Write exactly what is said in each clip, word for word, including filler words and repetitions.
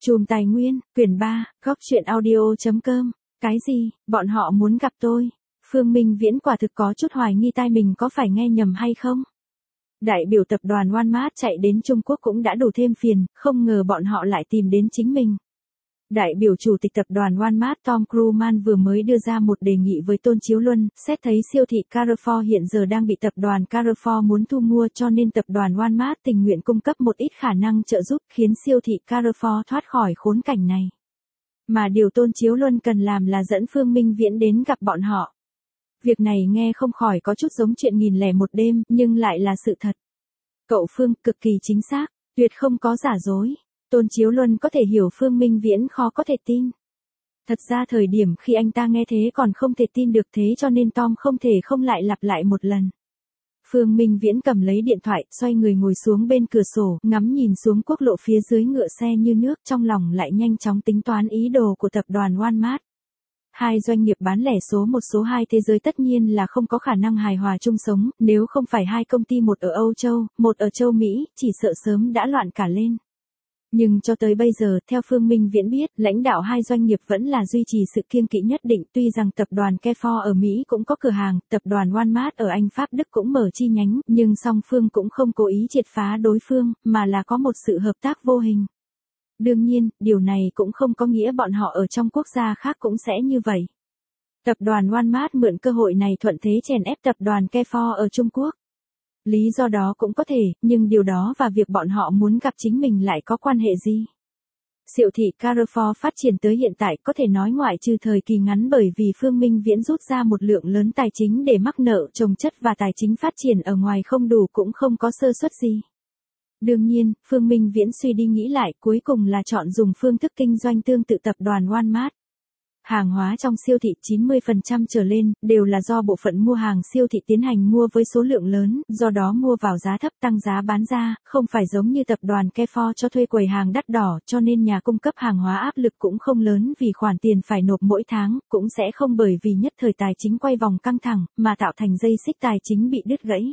Chùm Tài Nguyên, quyển ba, góc truyện audio.com. Cái gì, bọn họ muốn gặp tôi? Phương Minh Viễn quả thực có chút hoài nghi tai mình có phải nghe nhầm hay không? Đại biểu tập đoàn Walmart chạy đến Trung Quốc cũng đã đủ thêm phiền, không ngờ bọn họ lại tìm đến chính mình. Đại biểu chủ tịch tập đoàn Walmart Tom Krugman vừa mới đưa ra một đề nghị với Tôn Chiếu Luân, xét thấy siêu thị Carrefour hiện giờ đang bị tập đoàn Carrefour muốn thu mua cho nên tập đoàn Walmart tình nguyện cung cấp một ít khả năng trợ giúp khiến siêu thị Carrefour thoát khỏi khốn cảnh này. Mà điều Tôn Chiếu Luân cần làm là dẫn Phương Minh Viễn đến gặp bọn họ. Việc này nghe không khỏi có chút giống chuyện nghìn lẻ một đêm, nhưng lại là sự thật. Cậu Phương, cực kỳ chính xác, tuyệt không có giả dối. Tôn Chiếu Luân có thể hiểu Phương Minh Viễn khó có thể tin. Thật ra thời điểm khi anh ta nghe thế còn không thể tin được thế cho nên Tom không thể không lại lặp lại một lần. Phương Minh Viễn cầm lấy điện thoại, xoay người ngồi xuống bên cửa sổ, ngắm nhìn xuống quốc lộ phía dưới ngựa xe như nước, trong lòng lại nhanh chóng tính toán ý đồ của tập đoàn Walmart. Hai doanh nghiệp bán lẻ số một số hai thế giới tất nhiên là không có khả năng hài hòa chung sống, nếu không phải hai công ty một ở Âu Châu, một ở châu Mỹ, chỉ sợ sớm đã loạn cả lên. Nhưng cho tới bây giờ, theo Phương Minh Viễn biết, lãnh đạo hai doanh nghiệp vẫn là duy trì sự kiêng kỵ nhất định, tuy rằng tập đoàn Carrefour ở Mỹ cũng có cửa hàng, tập đoàn Walmart ở Anh Pháp Đức cũng mở chi nhánh, nhưng song phương cũng không cố ý triệt phá đối phương, mà là có một sự hợp tác vô hình. Đương nhiên, điều này cũng không có nghĩa bọn họ ở trong quốc gia khác cũng sẽ như vậy. Tập đoàn Walmart mượn cơ hội này thuận thế chèn ép tập đoàn Carrefour ở Trung Quốc. Lý do đó cũng có thể, nhưng điều đó và việc bọn họ muốn gặp chính mình lại có quan hệ gì? Siêu thị Carrefour phát triển tới hiện tại có thể nói ngoại trừ thời kỳ ngắn bởi vì Phương Minh Viễn rút ra một lượng lớn tài chính để mắc nợ chồng chất và tài chính phát triển ở ngoài không đủ cũng không có sơ suất gì. Đương nhiên, Phương Minh Viễn suy đi nghĩ lại cuối cùng là chọn dùng phương thức kinh doanh tương tự tập đoàn Walmart. Hàng hóa trong siêu thị chín mươi phần trăm trở lên, đều là do bộ phận mua hàng siêu thị tiến hành mua với số lượng lớn, do đó mua vào giá thấp tăng giá bán ra, không phải giống như tập đoàn Carrefour cho thuê quầy hàng đắt đỏ, cho nên nhà cung cấp hàng hóa áp lực cũng không lớn vì khoản tiền phải nộp mỗi tháng, cũng sẽ không bởi vì nhất thời tài chính quay vòng căng thẳng, mà tạo thành dây xích tài chính bị đứt gãy.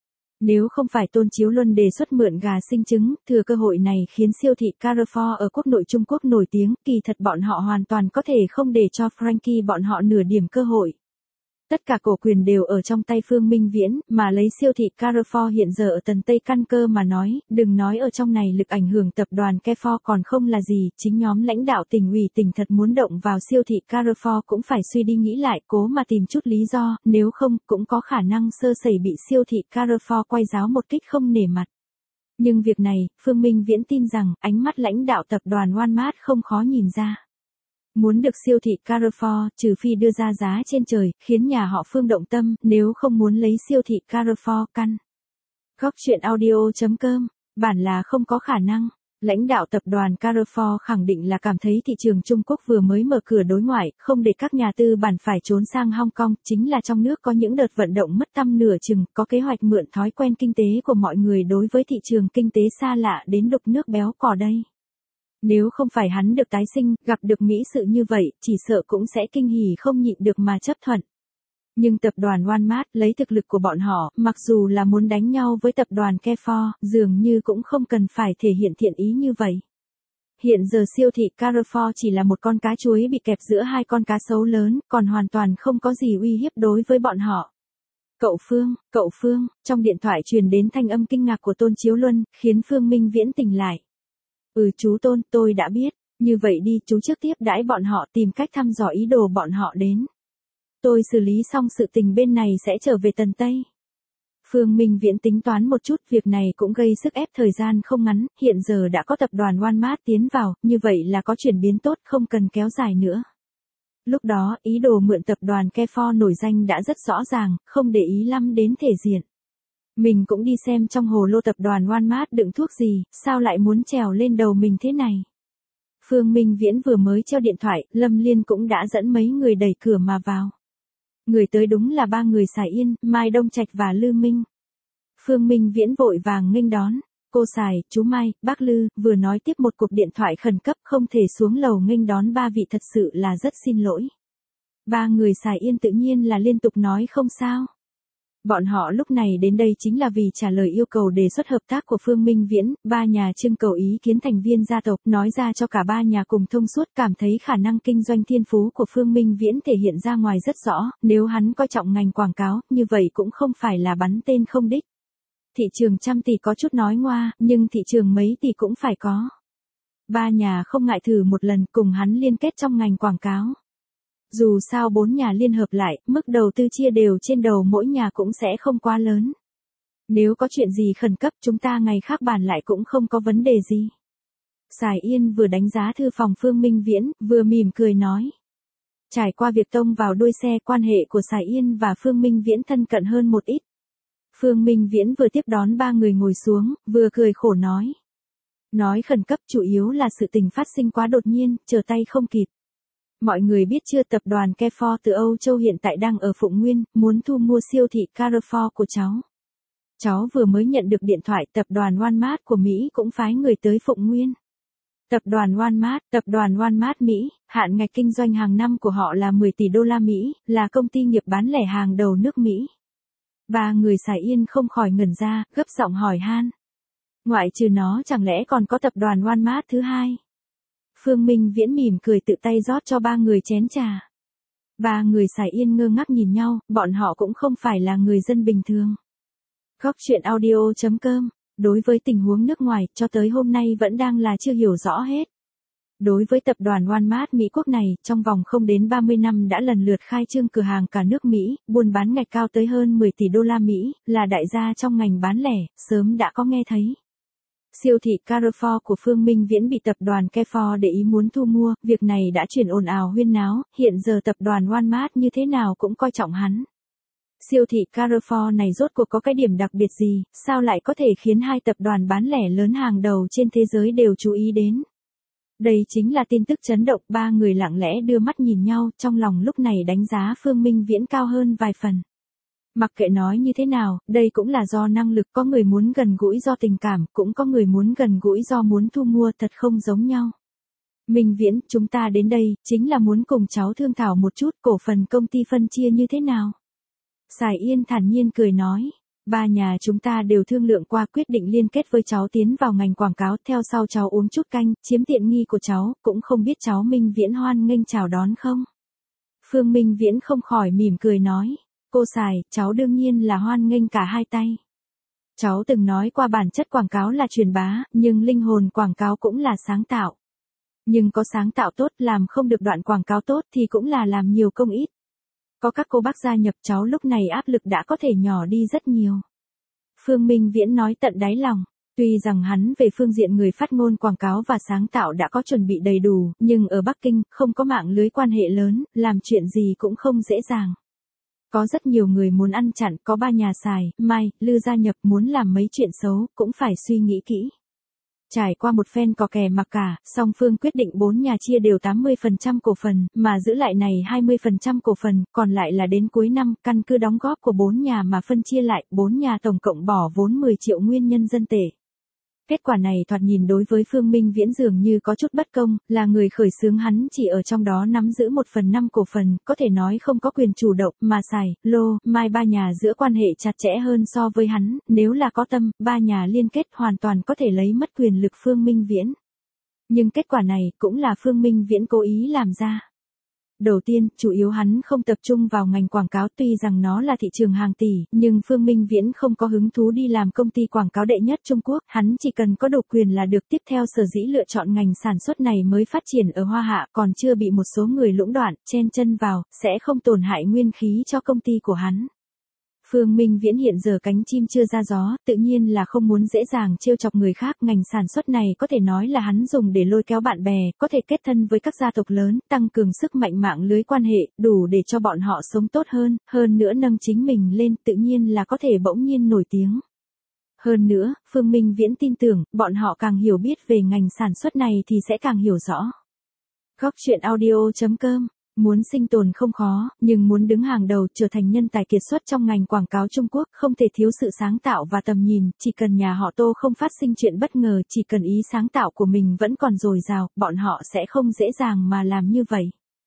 Nếu không phải Tôn Chiếu Luân đề xuất mượn gà sinh trứng, thừa cơ hội này khiến siêu thị Carrefour ở quốc nội Trung Quốc nổi tiếng, kỳ thật bọn họ hoàn toàn có thể không để cho Frankie bọn họ nửa điểm cơ hội. Tất cả cổ quyền đều ở trong tay Phương Minh Viễn, mà lấy siêu thị Carrefour hiện giờ ở tần Tây căn cơ mà nói, đừng nói ở trong này lực ảnh hưởng tập đoàn Carrefour còn không là gì, chính nhóm lãnh đạo tỉnh ủy tỉnh thật muốn động vào siêu thị Carrefour cũng phải suy đi nghĩ lại cố mà tìm chút lý do, nếu không cũng có khả năng sơ sẩy bị siêu thị Carrefour quay giáo một kích không nể mặt. Nhưng việc này, Phương Minh Viễn tin rằng ánh mắt lãnh đạo tập đoàn Walmart không khó nhìn ra. Muốn được siêu thị Carrefour, trừ phi đưa ra giá trên trời, khiến nhà họ Phương động tâm, nếu không muốn lấy siêu thị Carrefour căn. Góc truyện audio.com, bản là không có khả năng. Lãnh đạo tập đoàn Carrefour khẳng định là cảm thấy thị trường Trung Quốc vừa mới mở cửa đối ngoại, không để các nhà tư bản phải trốn sang Hong Kong, chính là trong nước có những đợt vận động mất tăm nửa chừng, có kế hoạch mượn thói quen kinh tế của mọi người đối với thị trường kinh tế xa lạ đến đục nước béo cò đây. Nếu không phải hắn được tái sinh, gặp được mỹ sự như vậy, chỉ sợ cũng sẽ kinh hỉ không nhịn được mà chấp thuận. Nhưng tập đoàn Walmart lấy thực lực của bọn họ, mặc dù là muốn đánh nhau với tập đoàn Carrefour, dường như cũng không cần phải thể hiện thiện ý như vậy. Hiện giờ siêu thị Carrefour chỉ là một con cá chuối bị kẹp giữa hai con cá sấu lớn, còn hoàn toàn không có gì uy hiếp đối với bọn họ. Cậu Phương, cậu Phương, trong điện thoại truyền đến thanh âm kinh ngạc của Tôn Chiếu Luân, khiến Phương Minh Viễn tỉnh lại. Ừ chú Tôn, tôi đã biết, như vậy đi, chú trước tiếp đãi bọn họ tìm cách thăm dò ý đồ bọn họ đến. Tôi xử lý xong sự tình bên này sẽ trở về tần Tây. Phương Minh Viễn tính toán một chút, việc này cũng gây sức ép thời gian không ngắn, hiện giờ đã có tập đoàn Walmart tiến vào, như vậy là có chuyển biến tốt không cần kéo dài nữa. Lúc đó, ý đồ mượn tập đoàn Carrefour nổi danh đã rất rõ ràng, không để ý lắm đến thể diện. Mình cũng đi xem trong hồ lô tập đoàn Walmart đựng thuốc gì, sao lại muốn trèo lên đầu mình thế này. Phương Minh Viễn vừa mới treo điện thoại, Lâm Liên cũng đã dẫn mấy người đẩy cửa mà vào. Người tới đúng là ba người Sài Yên, Mai Đông Trạch và Lư Minh. Phương Minh Viễn vội vàng nghênh đón. Cô Sài, chú Mai, bác Lư, vừa nói tiếp một cuộc điện thoại khẩn cấp không thể xuống lầu nghênh đón ba vị thật sự là rất xin lỗi. Ba người Sài Yên tự nhiên là liên tục nói không sao. Bọn họ lúc này đến đây chính là vì trả lời yêu cầu đề xuất hợp tác của Phương Minh Viễn, ba nhà trưng cầu ý kiến thành viên gia tộc, nói ra cho cả ba nhà cùng thông suốt, cảm thấy khả năng kinh doanh thiên phú của Phương Minh Viễn thể hiện ra ngoài rất rõ, nếu hắn coi trọng ngành quảng cáo, như vậy cũng không phải là bắn tên không đích. Thị trường trăm tỷ có chút nói ngoa, nhưng thị trường mấy tỷ cũng phải có. Ba nhà không ngại thử một lần cùng hắn liên kết trong ngành quảng cáo. Dù sao bốn nhà liên hợp lại, mức đầu tư chia đều trên đầu mỗi nhà cũng sẽ không quá lớn. Nếu có chuyện gì khẩn cấp chúng ta ngày khác bàn lại cũng không có vấn đề gì. Sài Yên vừa đánh giá thư phòng Phương Minh Viễn, vừa mỉm cười nói. Trải qua việc tông vào đuôi xe, quan hệ của Sài Yên và Phương Minh Viễn thân cận hơn một ít. Phương Minh Viễn vừa tiếp đón ba người ngồi xuống, vừa cười khổ nói. Nói khẩn cấp chủ yếu là sự tình phát sinh quá đột nhiên, trở tay không kịp. Mọi người biết chưa, tập đoàn Carrefour từ Âu Châu hiện tại đang ở Phụng Nguyên, muốn thu mua siêu thị Carrefour của cháu. Cháu vừa mới nhận được điện thoại, tập đoàn Walmart của Mỹ cũng phái người tới Phụng Nguyên. Tập đoàn Walmart, tập đoàn Walmart Mỹ, hạn ngạch kinh doanh hàng năm của họ là mười tỷ đô la Mỹ, là công ty nghiệp bán lẻ hàng đầu nước Mỹ. Ba người Sài Yên không khỏi ngẩn ra, gấp giọng hỏi han. Ngoại trừ nó chẳng lẽ còn có tập đoàn Walmart thứ hai? Phương Minh Viễn mỉm cười tự tay rót cho ba người chén trà. Ba người Sài Yên ngơ ngác nhìn nhau, bọn họ cũng không phải là người dân bình thường. Góc chuyện audio chấm com, đối với tình huống nước ngoài, cho tới hôm nay vẫn đang là chưa hiểu rõ hết. Đối với tập đoàn Walmart Mỹ Quốc này, trong vòng không đến ba mươi năm đã lần lượt khai trương cửa hàng cả nước Mỹ, buôn bán ngạch cao tới hơn mười tỷ đô la Mỹ, là đại gia trong ngành bán lẻ, sớm đã có nghe thấy. Siêu thị Carrefour của Phương Minh Viễn bị tập đoàn Carrefour để ý muốn thu mua, việc này đã chuyển ồn ào huyên náo, hiện giờ tập đoàn Walmart như thế nào cũng coi trọng hắn. Siêu thị Carrefour này rốt cuộc có cái điểm đặc biệt gì, sao lại có thể khiến hai tập đoàn bán lẻ lớn hàng đầu trên thế giới đều chú ý đến. Đây chính là tin tức chấn động, ba người lặng lẽ đưa mắt nhìn nhau, trong lòng lúc này đánh giá Phương Minh Viễn cao hơn vài phần. Mặc kệ nói như thế nào, đây cũng là do năng lực, có người muốn gần gũi do tình cảm, cũng có người muốn gần gũi do muốn thu mua, thật không giống nhau. Minh Viễn, chúng ta đến đây, chính là muốn cùng cháu thương thảo một chút cổ phần công ty phân chia như thế nào. Sài Yên thản nhiên cười nói, ba nhà chúng ta đều thương lượng qua, quyết định liên kết với cháu tiến vào ngành quảng cáo, theo sau cháu uống chút canh, chiếm tiện nghi của cháu, cũng không biết cháu Minh Viễn hoan nghênh chào đón không. Phương Minh Viễn không khỏi mỉm cười nói. Cô Sài, cháu đương nhiên là hoan nghênh cả hai tay. Cháu từng nói qua bản chất quảng cáo là truyền bá, nhưng linh hồn quảng cáo cũng là sáng tạo. Nhưng có sáng tạo tốt, làm không được đoạn quảng cáo tốt thì cũng là làm nhiều công ít. Có các cô bác gia nhập, cháu lúc này áp lực đã có thể nhỏ đi rất nhiều. Phương Minh Viễn nói tận đáy lòng. Tuy rằng hắn về phương diện người phát ngôn quảng cáo và sáng tạo đã có chuẩn bị đầy đủ, nhưng ở Bắc Kinh, không có mạng lưới quan hệ lớn, làm chuyện gì cũng không dễ dàng. Có rất nhiều người muốn ăn chặn, có ba nhà Sài, Mai, Lư gia nhập muốn làm mấy chuyện xấu, cũng phải suy nghĩ kỹ. Trải qua một phen cò kè mặc cả, song phương quyết định bốn nhà chia đều tám mươi phần trăm cổ phần, mà giữ lại này hai mươi phần trăm cổ phần, còn lại là đến cuối năm, căn cứ đóng góp của bốn nhà mà phân chia lại, bốn nhà tổng cộng bỏ vốn mười triệu nguyên nhân dân tệ. Kết quả này thoạt nhìn đối với Phương Minh Viễn dường như có chút bất công, là người khởi xướng hắn chỉ ở trong đó nắm giữ một phần năm cổ phần, có thể nói không có quyền chủ động, mà Sài, Lô, Mai ba nhà giữa quan hệ chặt chẽ hơn so với hắn, nếu là có tâm, ba nhà liên kết hoàn toàn có thể lấy mất quyền lực Phương Minh Viễn. Nhưng kết quả này cũng là Phương Minh Viễn cố ý làm ra. Đầu tiên, chủ yếu hắn không tập trung vào ngành quảng cáo, tuy rằng nó là thị trường hàng tỷ, nhưng Phương Minh Viễn không có hứng thú đi làm công ty quảng cáo đệ nhất Trung Quốc, hắn chỉ cần có độc quyền là được. Tiếp theo sở dĩ lựa chọn ngành sản xuất này mới phát triển ở Hoa Hạ, còn chưa bị một số người lũng đoạn, chen chân vào, sẽ không tổn hại nguyên khí cho công ty của hắn. Phương Minh Viễn hiện giờ cánh chim chưa ra gió, tự nhiên là không muốn dễ dàng trêu chọc người khác, ngành sản xuất này có thể nói là hắn dùng để lôi kéo bạn bè, có thể kết thân với các gia tộc lớn, tăng cường sức mạnh mạng lưới quan hệ, đủ để cho bọn họ sống tốt hơn, hơn nữa nâng chính mình lên, tự nhiên là có thể bỗng nhiên nổi tiếng. Hơn nữa, Phương Minh Viễn tin tưởng, bọn họ càng hiểu biết về ngành sản xuất này thì sẽ càng hiểu rõ. Góc chuyện audio chấm com. Muốn sinh tồn không khó, nhưng muốn đứng hàng đầu, trở thành nhân tài kiệt xuất trong ngành quảng cáo Trung Quốc, không thể thiếu sự sáng tạo và tầm nhìn, chỉ cần nhà họ Tô không phát sinh chuyện bất ngờ, chỉ cần ý sáng tạo của mình vẫn còn dồi dào, bọn họ sẽ không dễ dàng mà làm như vậy.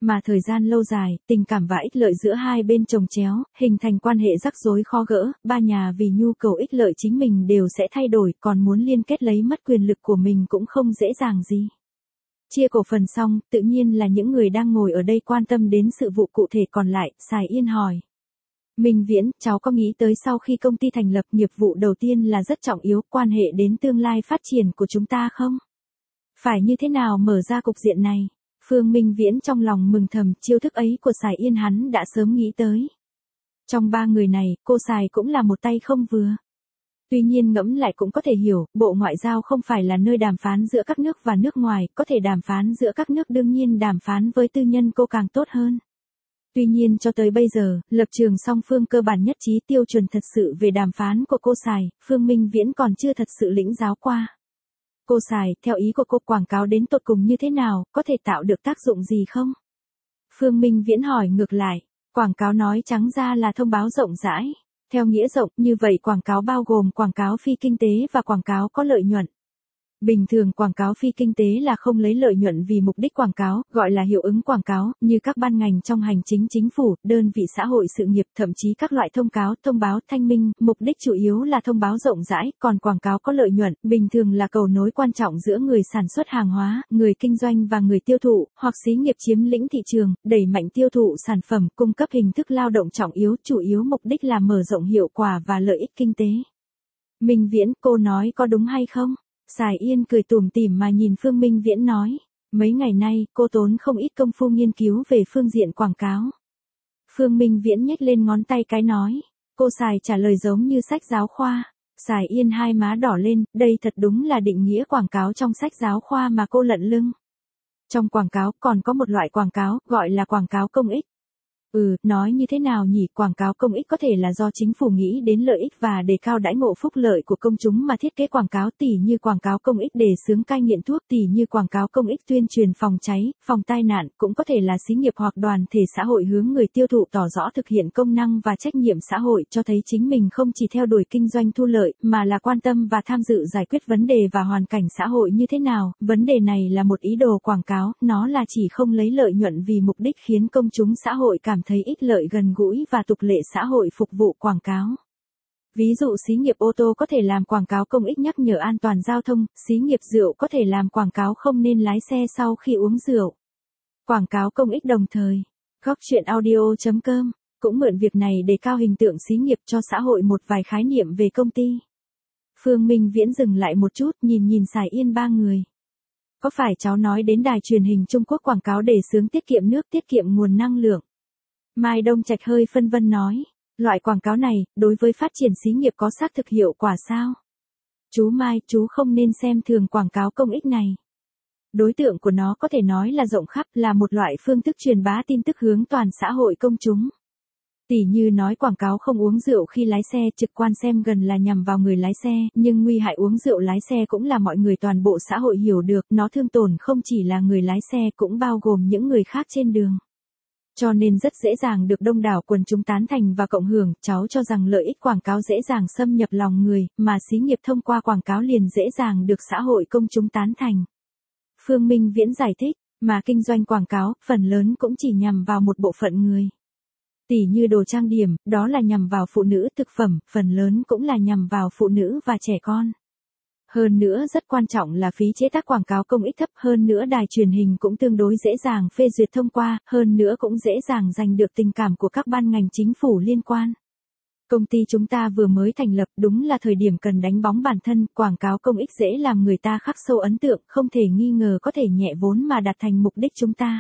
Mà thời gian lâu dài, tình cảm và ích lợi giữa hai bên chồng chéo, hình thành quan hệ rắc rối khó gỡ, ba nhà vì nhu cầu ích lợi chính mình đều sẽ thay đổi, còn muốn liên kết lấy mất quyền lực của mình cũng không dễ dàng gì. Chia cổ phần xong, tự nhiên là những người đang ngồi ở đây quan tâm đến sự vụ cụ thể còn lại, Sài Yên hỏi. Minh Viễn, cháu có nghĩ tới sau khi công ty thành lập nghiệp vụ đầu tiên là rất trọng yếu, quan hệ đến tương lai phát triển của chúng ta không? Phải như thế nào mở ra cục diện này? Phương Minh Viễn trong lòng mừng thầm, chiêu thức ấy của Sài Yên hắn đã sớm nghĩ tới. Trong ba người này, cô Sài cũng là một tay không vừa. Tuy nhiên ngẫm lại cũng có thể hiểu, Bộ Ngoại giao không phải là nơi đàm phán giữa các nước và nước ngoài, có thể đàm phán giữa các nước đương nhiên đàm phán với tư nhân cô càng tốt hơn. Tuy nhiên cho tới bây giờ, lập trường song phương cơ bản nhất trí tiêu chuẩn thật sự về đàm phán của cô Sài, Phương Minh Viễn còn chưa thật sự lĩnh giáo qua. Cô Sài, theo ý của cô quảng cáo đến tột cùng như thế nào, có thể tạo được tác dụng gì không? Phương Minh Viễn hỏi ngược lại, quảng cáo nói trắng ra là thông báo rộng rãi. Theo nghĩa rộng, như vậy quảng cáo bao gồm quảng cáo phi kinh tế và quảng cáo có lợi nhuận. Bình thường quảng cáo phi kinh tế là không lấy lợi nhuận vì mục đích quảng cáo, gọi là hiệu ứng quảng cáo, như các ban ngành trong hành chính chính phủ, đơn vị xã hội sự nghiệp, thậm chí các loại thông cáo, thông báo thanh minh, mục đích chủ yếu là thông báo rộng rãi, còn quảng cáo có lợi nhuận, bình thường là cầu nối quan trọng giữa người sản xuất hàng hóa, người kinh doanh và người tiêu thụ, hoặc xí nghiệp chiếm lĩnh thị trường, đẩy mạnh tiêu thụ sản phẩm, cung cấp hình thức lao động trọng yếu, chủ yếu mục đích là mở rộng hiệu quả và lợi ích kinh tế. Minh Viễn, cô nói có đúng hay không? Sài Yên cười tủm tỉm mà nhìn Phương Minh Viễn nói, mấy ngày nay, cô tốn không ít công phu nghiên cứu về phương diện quảng cáo. Phương Minh Viễn nhếch lên ngón tay cái nói, cô Sài trả lời giống như sách giáo khoa. Sài Yên hai má đỏ lên, đây thật đúng là định nghĩa quảng cáo trong sách giáo khoa mà cô lận lưng. Trong quảng cáo còn có một loại quảng cáo, gọi là quảng cáo công ích. Ừ, nói như thế nào nhỉ, quảng cáo công ích có thể là do chính phủ nghĩ đến lợi ích và đề cao đãi ngộ phúc lợi của công chúng mà thiết kế quảng cáo, tỉ như quảng cáo công ích đề xướng cai nghiện thuốc, tỉ như quảng cáo công ích tuyên truyền phòng cháy, phòng tai nạn, cũng có thể là xí nghiệp hoặc đoàn thể xã hội hướng người tiêu thụ tỏ rõ thực hiện công năng và trách nhiệm xã hội, cho thấy chính mình không chỉ theo đuổi kinh doanh thu lợi, mà là quan tâm và tham dự giải quyết vấn đề và hoàn cảnh xã hội như thế nào. Vấn đề này là một ý đồ quảng cáo, nó là chỉ không lấy lợi nhuận vì mục đích khiến công chúng xã hội cảm thấy ích lợi gần gũi và tục lệ xã hội phục vụ quảng cáo. Ví dụ xí nghiệp ô tô có thể làm quảng cáo công ích nhắc nhở an toàn giao thông, xí nghiệp rượu có thể làm quảng cáo không nên lái xe sau khi uống rượu. Quảng cáo công ích đồng thời. Góc chuyện audio chấm com cũng mượn việc này để cao hình tượng xí nghiệp cho xã hội một vài khái niệm về công ty. Phương Minh Viễn dừng lại một chút, nhìn nhìn Sài Yên ba người. Có phải cháu nói đến đài truyền hình Trung Quốc quảng cáo để xướng tiết kiệm nước, tiết kiệm nguồn năng lượng? Mai Đông Trạch hơi phân vân nói, loại quảng cáo này, đối với phát triển xí nghiệp có xác thực hiệu quả sao? Chú Mai, chú không nên xem thường quảng cáo công ích này. Đối tượng của nó có thể nói là rộng khắp, là một loại phương thức truyền bá tin tức hướng toàn xã hội công chúng. Tỉ như nói quảng cáo không uống rượu khi lái xe, trực quan xem gần là nhằm vào người lái xe, nhưng nguy hại uống rượu lái xe cũng là mọi người toàn bộ xã hội hiểu được, nó thương tổn không chỉ là người lái xe cũng bao gồm những người khác trên đường. Cho nên rất dễ dàng được đông đảo quần chúng tán thành và cộng hưởng, cháu cho rằng lợi ích quảng cáo dễ dàng xâm nhập lòng người, mà xí nghiệp thông qua quảng cáo liền dễ dàng được xã hội công chúng tán thành. Phương Minh Viễn giải thích, mà kinh doanh quảng cáo, phần lớn cũng chỉ nhằm vào một bộ phận người. Tỉ như đồ trang điểm, đó là nhằm vào phụ nữ, thực phẩm, phần lớn cũng là nhằm vào phụ nữ và trẻ con. Hơn nữa rất quan trọng là phí chế tác quảng cáo công ích thấp, hơn nữa đài truyền hình cũng tương đối dễ dàng phê duyệt thông qua, hơn nữa cũng dễ dàng giành được tình cảm của các ban ngành chính phủ liên quan. Công ty chúng ta vừa mới thành lập, đúng là thời điểm cần đánh bóng bản thân, quảng cáo công ích dễ làm người ta khắc sâu ấn tượng, không thể nghi ngờ có thể nhẹ vốn mà đạt thành mục đích chúng ta.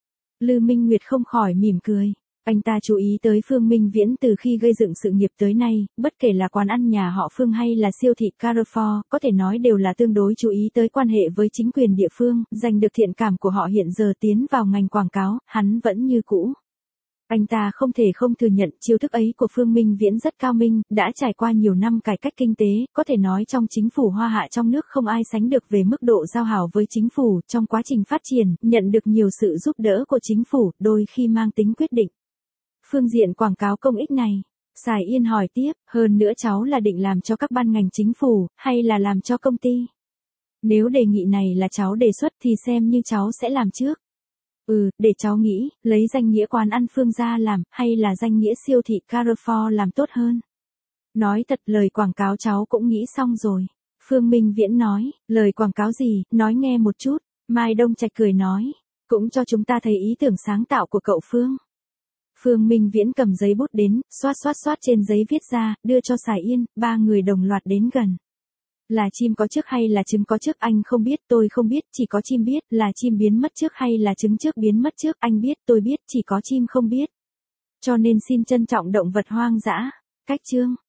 Lư Minh Nguyệt không khỏi mỉm cười. Anh ta chú ý tới Phương Minh Viễn từ khi gây dựng sự nghiệp tới nay, bất kể là quán ăn nhà họ Phương hay là siêu thị Carrefour, có thể nói đều là tương đối chú ý tới quan hệ với chính quyền địa phương, giành được thiện cảm của họ. Hiện giờ tiến vào ngành quảng cáo, hắn vẫn như cũ. Anh ta không thể không thừa nhận chiêu thức ấy của Phương Minh Viễn rất cao minh, đã trải qua nhiều năm cải cách kinh tế, có thể nói trong chính phủ Hoa Hạ trong nước không ai sánh được về mức độ giao hảo với chính phủ, trong quá trình phát triển, nhận được nhiều sự giúp đỡ của chính phủ, đôi khi mang tính quyết định. Phương diện quảng cáo công ích này, Sài Yên hỏi tiếp, hơn nữa cháu là định làm cho các ban ngành chính phủ, hay là làm cho công ty? Nếu đề nghị này là cháu đề xuất thì xem như cháu sẽ làm trước. Ừ, để cháu nghĩ, lấy danh nghĩa quán ăn Phương gia làm, hay là danh nghĩa siêu thị Carrefour làm tốt hơn. Nói thật, lời quảng cáo cháu cũng nghĩ xong rồi. Phương Minh Viễn nói, lời quảng cáo gì, nói nghe một chút. Mai Đông Trạch cười nói, cũng cho chúng ta thấy ý tưởng sáng tạo của cậu Phương. Phương Minh Viễn cầm giấy bút đến, xoát xoát xoát trên giấy viết ra, đưa cho Sài Yên, ba người đồng loạt đến gần. Là chim có trước hay là trứng có trước anh không biết, tôi không biết, chỉ có chim biết, là chim biến mất trước hay là trứng trước biến mất trước, anh biết, tôi biết, chỉ có chim không biết. Cho nên xin trân trọng động vật hoang dã. Cách chương